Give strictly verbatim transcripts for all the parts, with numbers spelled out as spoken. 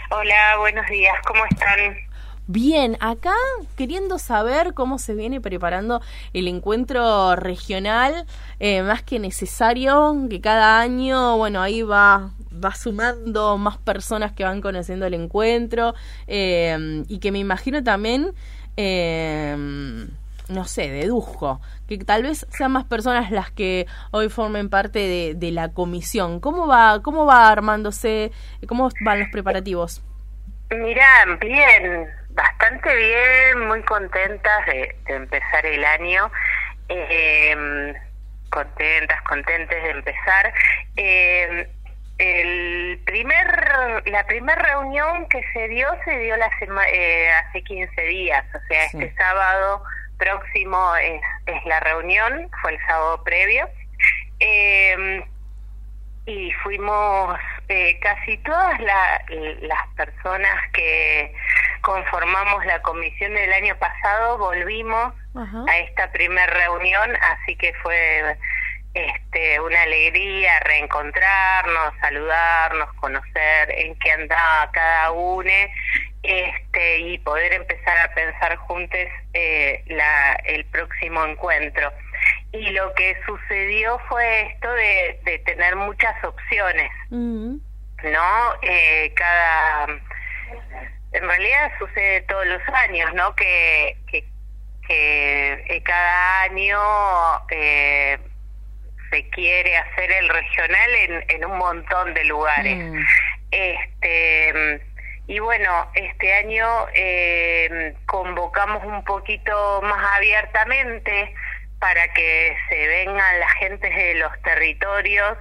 Hola, buenos días, ¿cómo están? Bien, acá queriendo saber cómo se viene preparando el encuentro regional, eh, más que necesario, que cada año, bueno, ahí va, va sumando más personas que van conociendo el encuentro, eh, y que me imagino también, eh, no sé, dedujo, que tal vez sean más personas las que hoy formen parte de, de la comisión. ¿Cómo va, cómo va armándose, cómo van los preparativos? Mirá, bien, bastante bien, muy contentas de, de empezar el año, eh, contentas, contentes de empezar. Eh, el primer, la primera reunión que se dio, se dio la sema, eh, hace quince días, o sea, Sí. este sábado próximo es, es la reunión, fue el sábado previo. Eh, Y fuimos eh, casi todas la, las personas que conformamos la comisión del año pasado, volvimos Ajá. a esta primera reunión, así que fue este, una alegría reencontrarnos, saludarnos, conocer en qué andaba cada uno, este, y poder empezar a pensar juntos eh, la, el próximo encuentro. Y lo que sucedió fue esto de, de tener muchas opciones, Mm. ¿no? Eh, cada, en realidad sucede todos los años, ¿no? Que, que, que eh, cada año eh, se quiere hacer el regional en, en un montón de lugares. Mm. Este y bueno, este año eh, convocamos un poquito más abiertamente para que se vengan las gentes de los territorios,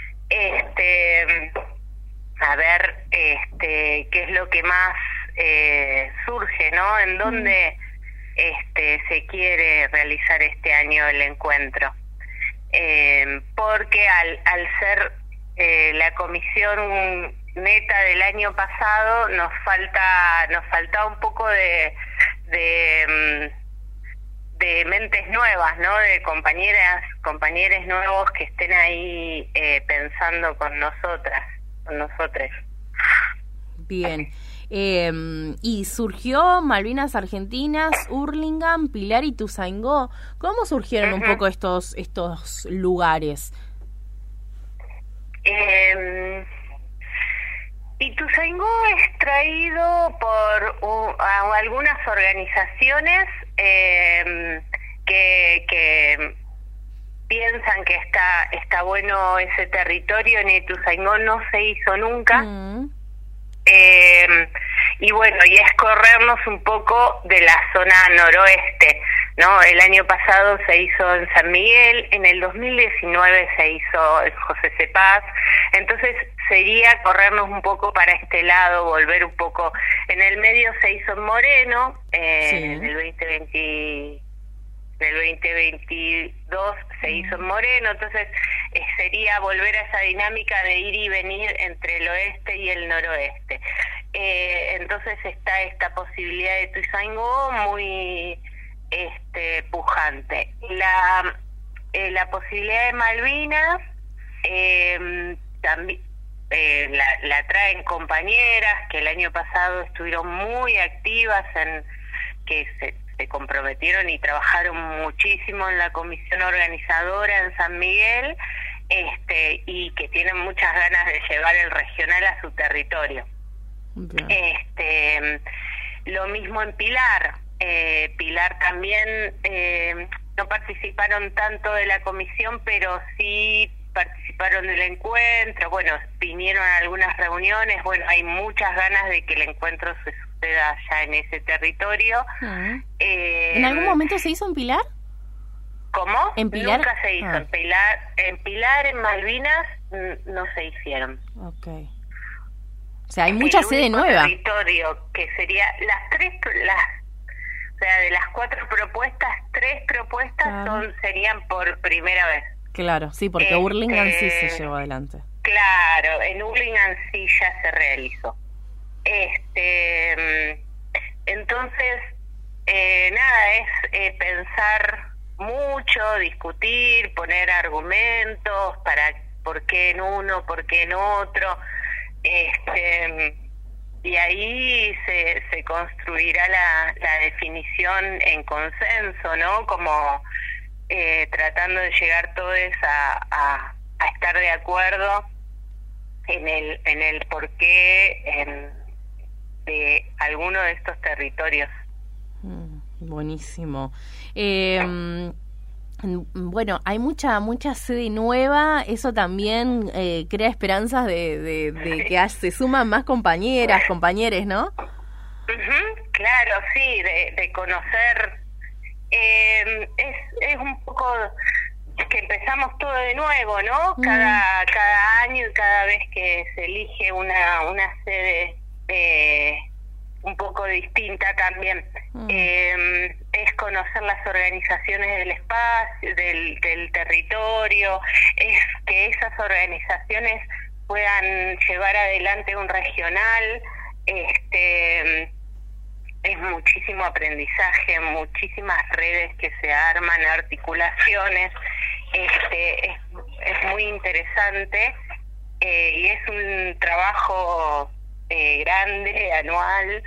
este, a ver, este, qué es lo que más eh, surge, ¿no? En dónde este se quiere realizar este año el encuentro, eh, porque al al ser eh, la comisión neta del año pasado nos falta nos falta un poco de de de mentes nuevas, ¿no? De compañeras, compañeros nuevos que estén ahí eh, pensando con nosotras, con nosotros. Bien. Eh, y surgió Malvinas Argentinas, Hurlingham, Pilar y Ituzaingó. ¿Cómo surgieron Uh-huh. un poco estos estos lugares? Eh, Ituzaingó es traído por uh, a algunas organizaciones eh, que, que piensan que está está bueno ese territorio. En Ituzaingó no se hizo nunca. Mm. Eh, y bueno, y es corrernos un poco de la zona noroeste, ¿no? El año pasado se hizo en San Miguel, en el dos mil diecinueve se hizo en José Cepaz, entonces sería corrernos un poco para este lado, volver un poco. En el medio se hizo en Moreno, eh, Sí. en el veinte veinte, en el veinte veintidós se hizo en Moreno, entonces eh, sería volver a esa dinámica de ir y venir entre el oeste y el noroeste. Eh, entonces está esta posibilidad de Ituzaingó muy este pujante. La eh, la posibilidad de Malvinas eh, también eh, la, la traen compañeras que el año pasado estuvieron muy activas, en que se se comprometieron y trabajaron muchísimo en la comisión organizadora en San Miguel, este y que tienen muchas ganas de llevar el regional a su territorio. Bien. Este lo mismo en Pilar. eh, Pilar también eh, no participaron tanto de la comisión, pero sí participaron del encuentro. Bueno, vinieron a algunas reuniones. Bueno, hay muchas ganas de que el encuentro se suceda allá en ese territorio. Mm. Eh, ¿En algún momento se hizo en Pilar? ¿Cómo? ¿En Pilar? Nunca se hizo. Ah. En Pilar, en Pilar, en Malvinas, mm, no se hicieron. Ok. O sea, hay mucha El sede único nueva. territorio que sería las tres, las, o sea, de las cuatro propuestas, tres propuestas Claro. son serían por primera vez. Claro, sí, porque Este, Hurlingham sí se llevó adelante. Claro, en Hurlingham sí ya se realizó. Este, entonces, eh, nada, es eh, pensar mucho, discutir, poner argumentos para por qué en uno, por qué en otro. Este, y ahí se, se construirá la, la definición en consenso, ¿no? Como eh, tratando de llegar todos a, a, a estar de acuerdo en el en el porqué en, de alguno de estos territorios. Mm, buenísimo. Eh, Bueno, hay mucha mucha sede nueva, eso también eh, crea esperanzas de, de, de que se suman más compañeras, compañeros, ¿no? Uh-huh, claro, sí, de, de conocer. Eh, es, es un poco que empezamos todo de nuevo, ¿no? Cada mm. cada año y cada vez que se elige una, una sede eh, un poco distinta también. Mm. Eh, es conocer las organizaciones del espacio, del, del territorio, es que esas organizaciones puedan llevar adelante un regional. Este es muchísimo aprendizaje, muchísimas redes que se arman, articulaciones. Este es, es muy interesante eh, y es un trabajo eh, grande, anual,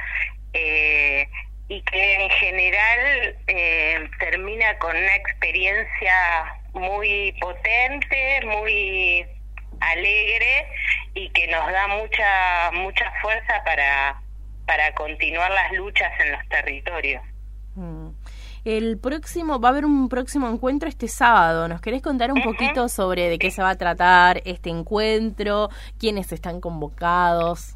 eh, y que en general eh, termina con una experiencia muy potente, muy alegre y que nos da mucha mucha fuerza para para continuar las luchas en los territorios. Mm. El próximo, va a haber un próximo encuentro este sábado. ¿Nos querés contar un uh-huh. poquito sobre de qué se va a tratar este encuentro? ¿Quiénes están convocados?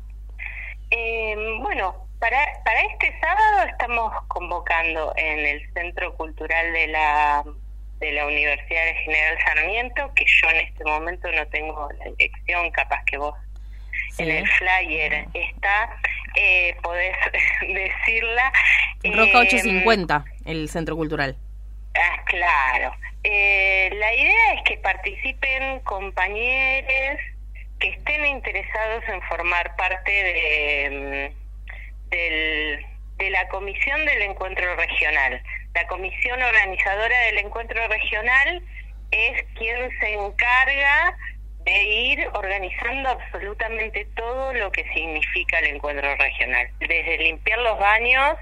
Eh, bueno, para para este sábado estamos convocando en el Centro Cultural de la de la Universidad de General Sarmiento, que yo en este momento no tengo la dirección, capaz que vos sí. En el flyer está, eh, podés decirla. Roca ochocientos cincuenta, eh, el Centro Cultural. Ah, claro. Eh, la idea es que participen compañeros que estén interesados en formar parte de, del, de la comisión del encuentro regional. La comisión organizadora del encuentro regional es quien se encarga de ir organizando absolutamente todo lo que significa el encuentro regional, desde limpiar los baños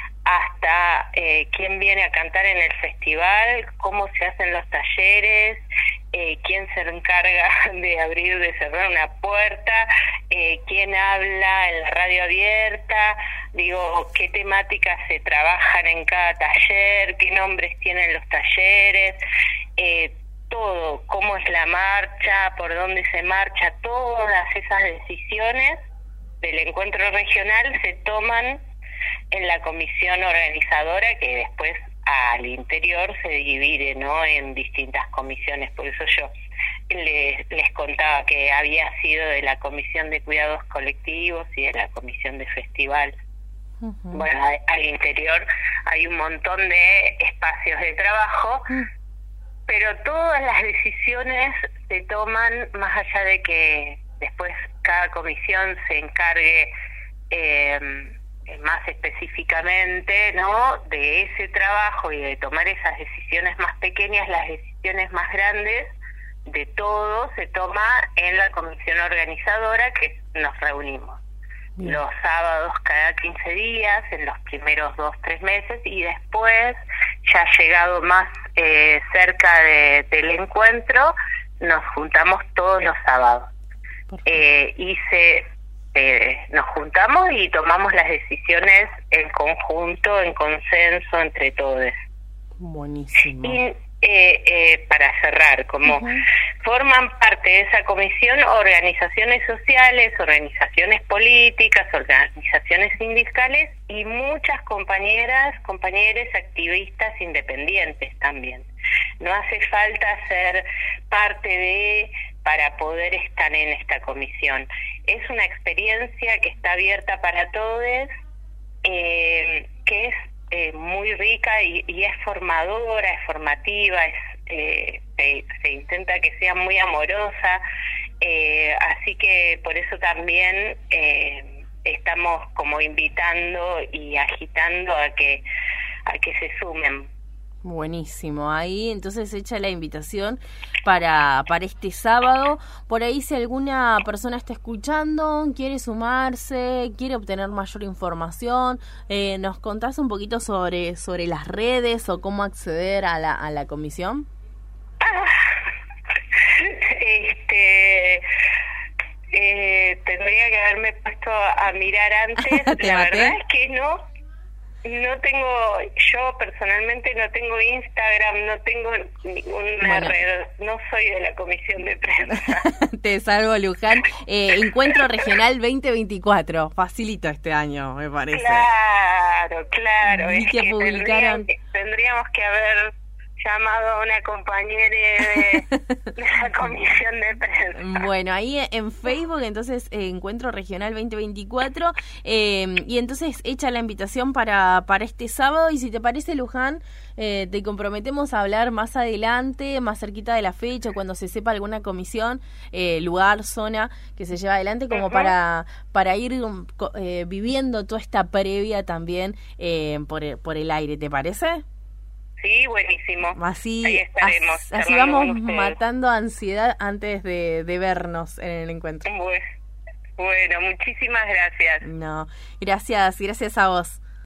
hasta eh, quién viene a cantar en el festival, cómo se hacen los talleres, eh, quién se encarga de abrir, de cerrar una puerta, eh, quién habla en la radio abierta, digo, qué temáticas se trabajan en cada taller, qué nombres tienen los talleres, eh, todo, cómo es la marcha, por dónde se marcha, todas esas decisiones del encuentro regional se toman en la comisión organizadora, que después al interior se divide, ¿no?, en distintas comisiones. Por eso yo les, les contaba que había sido de la comisión de cuidados colectivos y de la comisión de festival. Uh-huh. Bueno, al interior hay un montón de espacios de trabajo, uh-huh. pero todas las decisiones se toman, más allá de que después cada comisión se encargue eh, más específicamente, ¿no?, de ese trabajo y de tomar esas decisiones más pequeñas. Las decisiones más grandes de todo se toma en la comisión organizadora, que nos reunimos Bien. los sábados cada quince días, en los primeros dos, tres meses, y después, ya llegado más eh, cerca de, del encuentro, nos juntamos todos los sábados. Eh, y se eh, nos juntamos y tomamos las decisiones en conjunto, en consenso entre todos. Buenísimo. Y eh, eh, para cerrar, como uh-huh. forman parte de esa comisión organizaciones sociales, organizaciones políticas, organizaciones sindicales y muchas compañeras, compañeros activistas independientes también. No hace falta ser parte de para poder estar en esta comisión. Es una experiencia que está abierta para todos, eh, que es eh, muy rica y, y es formadora, es formativa, es eh, se, se intenta que sea muy amorosa, eh, así que por eso también eh, estamos como invitando y agitando a que a que se sumen. Buenísimo, ahí entonces echa la invitación para, para este sábado. Por ahí si alguna persona está escuchando, quiere sumarse, quiere obtener mayor información, eh, ¿nos contás un poquito sobre, sobre las redes o cómo acceder a la, a la comisión? Ah, este... Eh, tendría que haberme puesto a mirar antes. La maté? verdad es que no, no tengo, yo personalmente no tengo Instagram, no tengo ninguna bueno. red, no soy de la comisión de prensa. Te salvo, Luján. Eh, Encuentro Regional veinte veinticuatro, facilito este año, me parece. Claro, claro, Vi es que que publicaron... tendríamos, tendríamos que haber llamado a una compañera de, de la comisión de prensa. Bueno, ahí en Facebook entonces eh, Encuentro Regional veinte veinticuatro eh, y entonces echa la invitación para, para este sábado y si te parece, Luján, eh, te comprometemos a hablar más adelante, más cerquita de la fecha, cuando se sepa alguna comisión, eh, lugar, zona que se lleva adelante como uh-huh. para, para ir eh, viviendo toda esta previa también eh, por, el, por el aire, ¿te parece? Sí, buenísimo. Así, Ahí estaremos. Así, así vamos matando ansiedad antes de, de vernos en el encuentro. Bueno, muchísimas gracias. No, gracias, gracias a vos.